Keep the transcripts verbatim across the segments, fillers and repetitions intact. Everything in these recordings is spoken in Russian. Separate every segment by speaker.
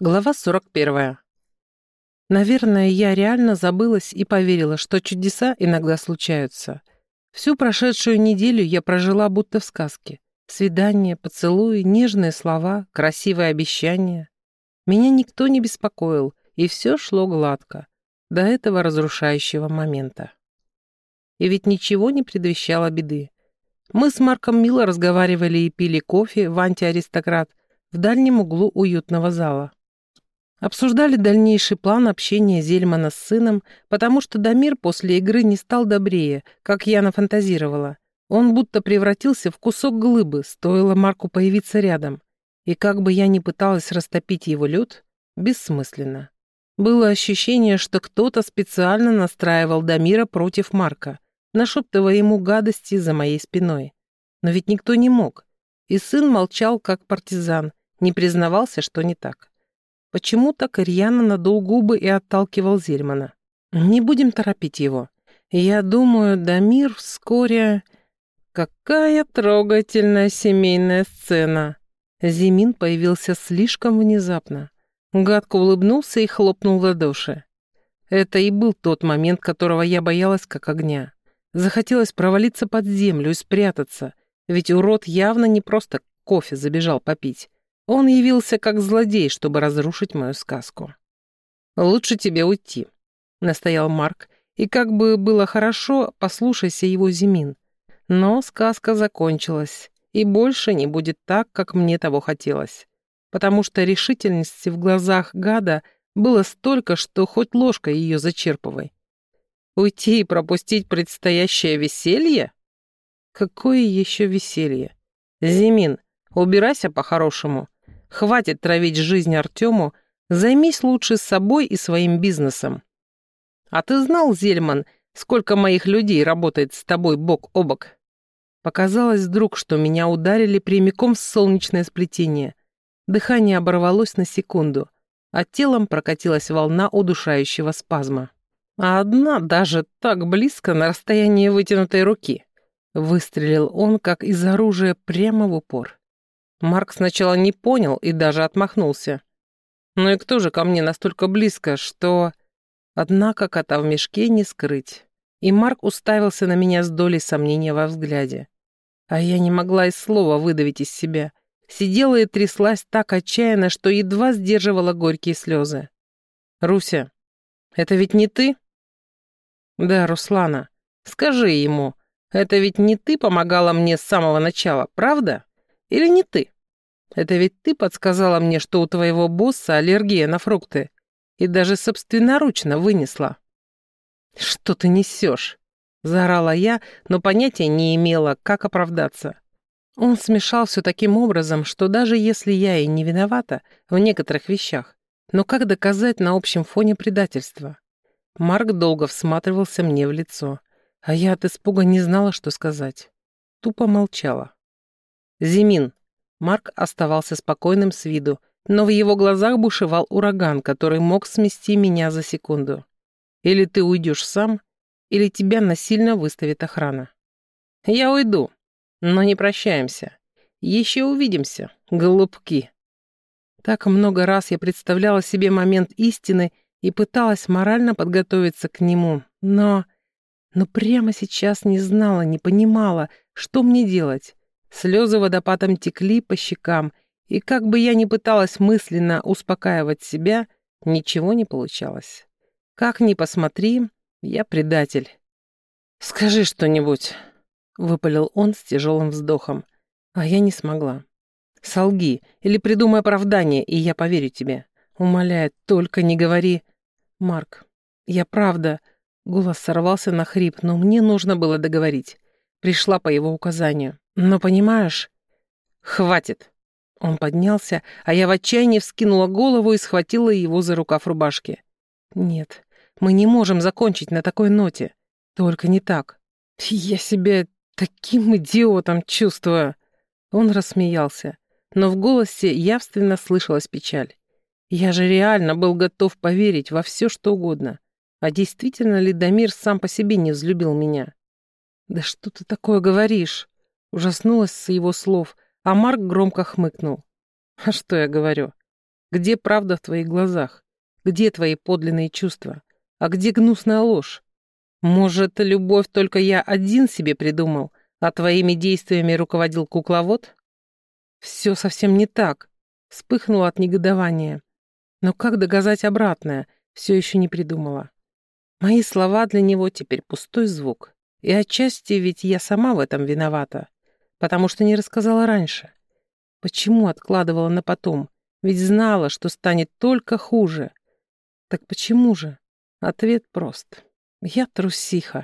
Speaker 1: Глава сорок первая. Наверное, я реально забылась и поверила, что чудеса иногда случаются. Всю прошедшую неделю я прожила будто в сказке. Свидания, поцелуи, нежные слова, красивые обещания. Меня никто не беспокоил, и все шло гладко. До этого разрушающего момента. И ведь ничего не предвещало беды. Мы с Марком мило разговаривали и пили кофе в антиаристократ в дальнем углу уютного зала. Обсуждали дальнейший план общения Зельмана с сыном, потому что Дамир после игры не стал добрее, как я нафантазировала. Он будто превратился в кусок глыбы, стоило Марку появиться рядом. И как бы я ни пыталась растопить его лед, бессмысленно. Было ощущение, что кто-то специально настраивал Дамира против Марка, нашептывая ему гадости за моей спиной. Но ведь никто не мог. И сын молчал, как партизан, не признавался, что не так. Почему-то рьяно надул губы и отталкивал Зельмана. Не будем торопить его. Я думаю, Дамир вскоре... Какая трогательная семейная сцена. Зимин появился слишком внезапно. Гадко улыбнулся и хлопнул в ладоши. Это и был тот момент, которого я боялась как огня. Захотелось провалиться под землю и спрятаться, ведь урод явно не просто кофе забежал попить. Он явился как злодей, чтобы разрушить мою сказку. «Лучше тебе уйти», — настоял Марк, и как бы было хорошо, послушайся его, Зимин. Но сказка закончилась, и больше не будет так, как мне того хотелось, потому что решительности в глазах гада было столько, что хоть ложкой ее зачерпывай. Уйти и пропустить предстоящее веселье? Какое еще веселье? Зимин, убирайся по-хорошему. Хватит травить жизнь Артему, займись лучше собой и своим бизнесом. А ты знал, Зельман, сколько моих людей работает с тобой бок о бок? Показалось вдруг, что меня ударили прямиком в солнечное сплетение. Дыхание оборвалось на секунду, а телом прокатилась волна удушающего спазма. А одна даже так близко на расстоянии вытянутой руки. Выстрелил он, как из оружия, прямо в упор. Марк сначала не понял и даже отмахнулся. Ну и кто же ко мне настолько близко, что... Однако кота в мешке не скрыть. И Марк уставился на меня с долей сомнения во взгляде. А я не могла и слова выдавить из себя. Сидела и тряслась так отчаянно, что едва сдерживала горькие слезы. «Руся, это ведь не ты?» «Да, Руслана. Скажи ему, это ведь не ты помогала мне с самого начала, правда? Или не ты? Это ведь ты подсказала мне, что у твоего босса аллергия на фрукты, и даже собственноручно вынесла». «Что ты несешь?» — заорала я, но понятия не имела, как оправдаться. Он смешал все таким образом, что даже если я и не виновата в некоторых вещах, но как доказать на общем фоне предательства? Марк долго всматривался мне в лицо, а я от испуга не знала, что сказать. Тупо молчала. «Зимин». Марк оставался спокойным с виду, но в его глазах бушевал ураган, который мог смести меня за секунду. Или ты уйдешь сам, или тебя насильно выставит охрана. Я уйду, но не прощаемся. Еще увидимся, голубки. Так много раз я представляла себе момент истины и пыталась морально подготовиться к нему, но... Но прямо сейчас не знала, не понимала, что мне делать. Слезы водопадом текли по щекам, и как бы я ни пыталась мысленно успокаивать себя, ничего не получалось. Как ни посмотри, я предатель. «Скажи что-нибудь», — выпалил он с тяжелым вздохом, а я не смогла. «Солги или придумай оправдание, и я поверю тебе. Умоляю, только не говори...» «Марк, я правда...» Голос сорвался на хрип, но мне нужно было договорить. Пришла по его указанию. «Но понимаешь...» «Хватит!» Он поднялся, а я в отчаянии вскинула голову и схватила его за рукав рубашки. «Нет, мы не можем закончить на такой ноте. Только не так. Я себя таким идиотом чувствую!» Он рассмеялся, но в голосе явственно слышалась печаль. Я же реально был готов поверить во все, что угодно. А действительно ли Дамир сам по себе не взлюбил меня? «Да что ты такое говоришь?» Ужаснулась с его слов, а Марк громко хмыкнул. «А что я говорю? Где правда в твоих глазах? Где твои подлинные чувства? А где гнусная ложь? Может, любовь только я один себе придумал, а твоими действиями руководил кукловод? Все совсем не так. Вспыхнула от негодования. Но как доказать обратное, все еще не придумала. Мои слова для него теперь пустой звук. И отчасти ведь я сама в этом виновата, потому что не рассказала раньше. Почему откладывала на потом? Ведь знала, что станет только хуже. Так почему же? Ответ прост. Я трусиха.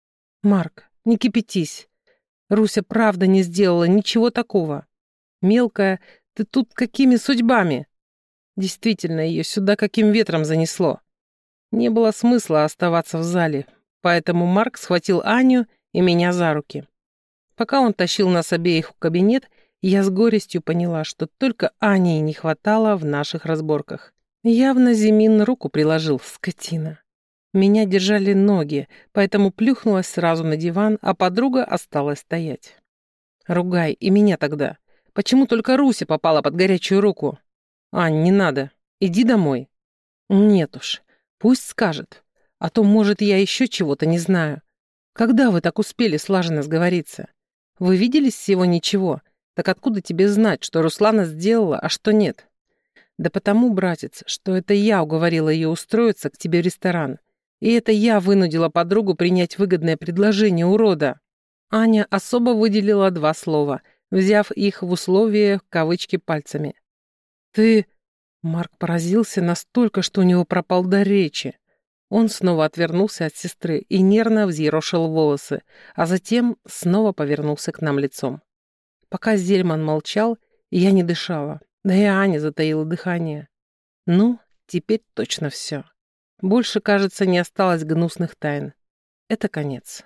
Speaker 1: Марк, не кипятись. Руся правда не сделала ничего такого. Мелкая, ты тут какими судьбами? Действительно, ее сюда каким ветром занесло. Не было смысла оставаться в зале, поэтому Марк схватил Аню и меня за руки. Пока он тащил нас обеих в кабинет, я с горестью поняла, что только Ани не хватало в наших разборках. Явно Зимин руку приложил, скотина. Меня держали ноги, поэтому плюхнулась сразу на диван, а подруга осталась стоять. Ругай и меня тогда. Почему только Руся попала под горячую руку? Ань, не надо. Иди домой. Нет уж, пусть скажет. А то, может, я еще чего-то не знаю. Когда вы так успели слаженно сговориться? Вы виделись всего ничего? Так откуда тебе знать, что Руслана сделала, а что нет? Да потому, братец, что это я уговорила ее устроиться к тебе в ресторан. И это я вынудила подругу принять выгодное предложение у Рода. Аня особо выделила два слова, взяв их в условие кавычки пальцами. Ты... Марк поразился настолько, что у него пропал дар речи. Он снова отвернулся от сестры и нервно взъерошил волосы, а затем снова повернулся к нам лицом. Пока Зельман молчал, я не дышала, да и Аня затаила дыхание. Ну, теперь точно все. Больше, кажется, не осталось гнусных тайн. Это конец.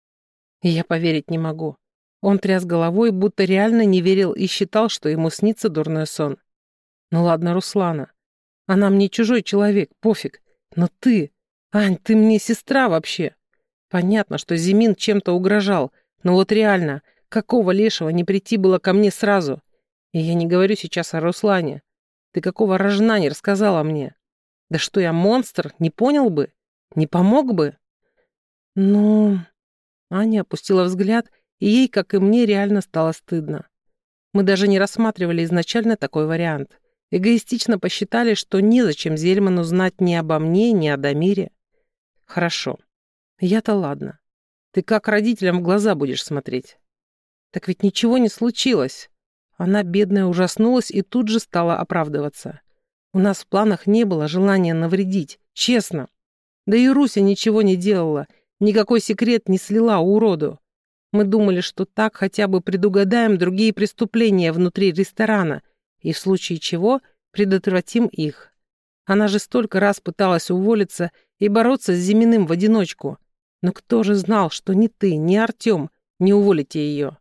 Speaker 1: И я поверить не могу. Он тряс головой, будто реально не верил и считал, что ему снится дурной сон. Ну ладно, Руслана. Она мне чужой человек, пофиг. Но ты... Ань, ты мне сестра вообще. Понятно, что Зимин чем-то угрожал, но вот реально, какого лешего не прийти было ко мне сразу? И я не говорю сейчас о Руслане. Ты какого рожна не рассказала мне? Да что я, монстр, не понял бы? Не помог бы? Ну... Аня опустила взгляд, и ей, как и мне, реально стало стыдно. Мы даже не рассматривали изначально такой вариант. Эгоистично посчитали, что незачем Зельману знать ни обо мне, ни о Дамире. Хорошо. Я-то ладно. Ты как родителям в глаза будешь смотреть? Так ведь ничего не случилось. Она, бедная, ужаснулась и тут же стала оправдываться. У нас в планах не было желания навредить, честно. Да и Руся ничего не делала, никакой секрет не слила уроду. Мы думали, что так хотя бы предугадаем другие преступления внутри ресторана и в случае чего предотвратим их. Она же столько раз пыталась уволиться и бороться с Зиминым в одиночку. Но кто же знал, что ни ты, ни Артем не уволите ее?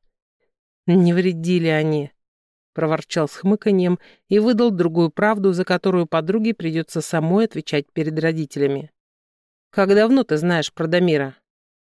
Speaker 1: Не вредили они, проворчал с хмыканьем и выдал другую правду, за которую подруге придется самой отвечать перед родителями. «Как давно ты знаешь про Дамира?»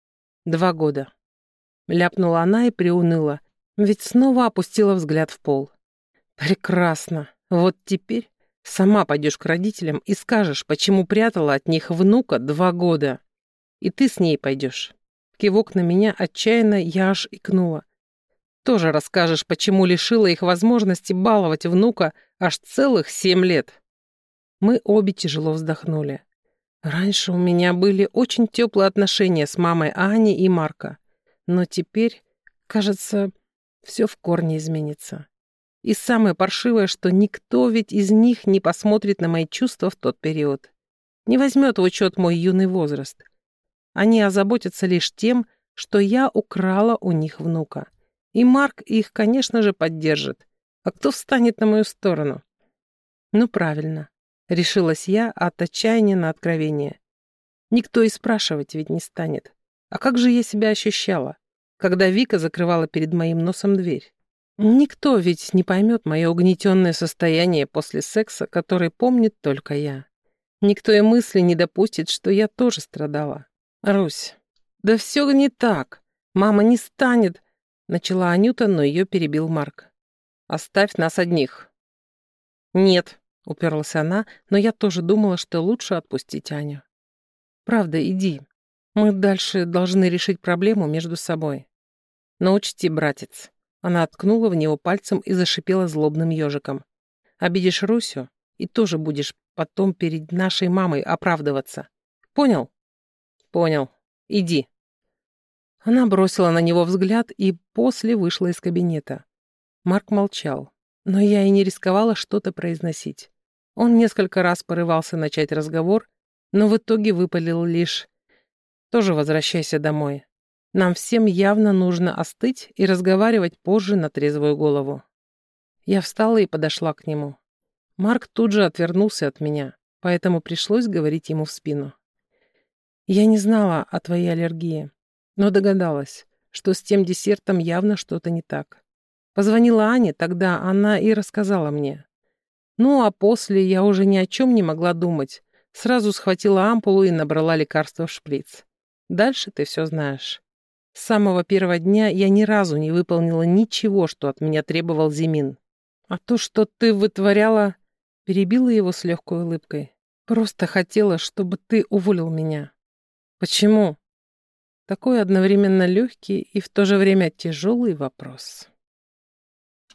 Speaker 1: «Два года». Ляпнула она и приуныла, ведь снова опустила взгляд в пол. «Прекрасно. Вот теперь сама пойдешь к родителям и скажешь, почему прятала от них внука два года. И ты с ней пойдешь». Кивок на меня отчаянно, я аж икнула. «Тоже расскажешь, почему лишила их возможности баловать внука аж целых семь лет». Мы обе тяжело вздохнули. Раньше у меня были очень теплые отношения с мамой Ани и Марка. Но теперь, кажется, все в корне изменится. И самое паршивое, что никто ведь из них не посмотрит на мои чувства в тот период. Не возьмет в учет мой юный возраст. Они озаботятся лишь тем, что я украла у них внука. И Марк их, конечно же, поддержит. А кто встанет на мою сторону? Ну, правильно. Решилась я от отчаяния на откровение. Никто и спрашивать ведь не станет. А как же я себя ощущала, когда Вика закрывала перед моим носом дверь? Никто ведь не поймет мое угнетенное состояние после секса, который помнит только я. Никто и мысли не допустит, что я тоже страдала. Русь, да все не так. Мама не станет, начала Анюта, но ее перебил Марк. Оставь нас одних. Нет, — уперлась она, но я тоже думала, что лучше отпустить Аню. «Правда, иди. Мы дальше должны решить проблему между собой. Но учти, братец». Она ткнула в него пальцем и зашипела злобным ежиком. «Обидишь Русю, и тоже будешь потом перед нашей мамой оправдываться. Понял?» «Понял. Иди». Она бросила на него взгляд и после вышла из кабинета. Марк молчал, но я и не рисковала что-то произносить. Он несколько раз порывался начать разговор, но в итоге выпалил лишь: «Тоже возвращайся домой. Нам всем явно нужно остыть и разговаривать позже на трезвую голову». Я встала и подошла к нему. Марк тут же отвернулся от меня, поэтому пришлось говорить ему в спину. «Я не знала о твоей аллергии, но догадалась, что с тем десертом явно что-то не так. Позвонила Ане, тогда она и рассказала мне. Ну, а после я уже ни о чем не могла думать. Сразу схватила ампулу и набрала лекарство в шприц. Дальше ты все знаешь. С самого первого дня я ни разу не выполнила ничего, что от меня требовал Зимин. А то, что ты вытворяла...» Перебила его с легкой улыбкой. «Просто хотела, чтобы ты уволил меня». «Почему?» Такой одновременно легкий и в то же время тяжелый вопрос.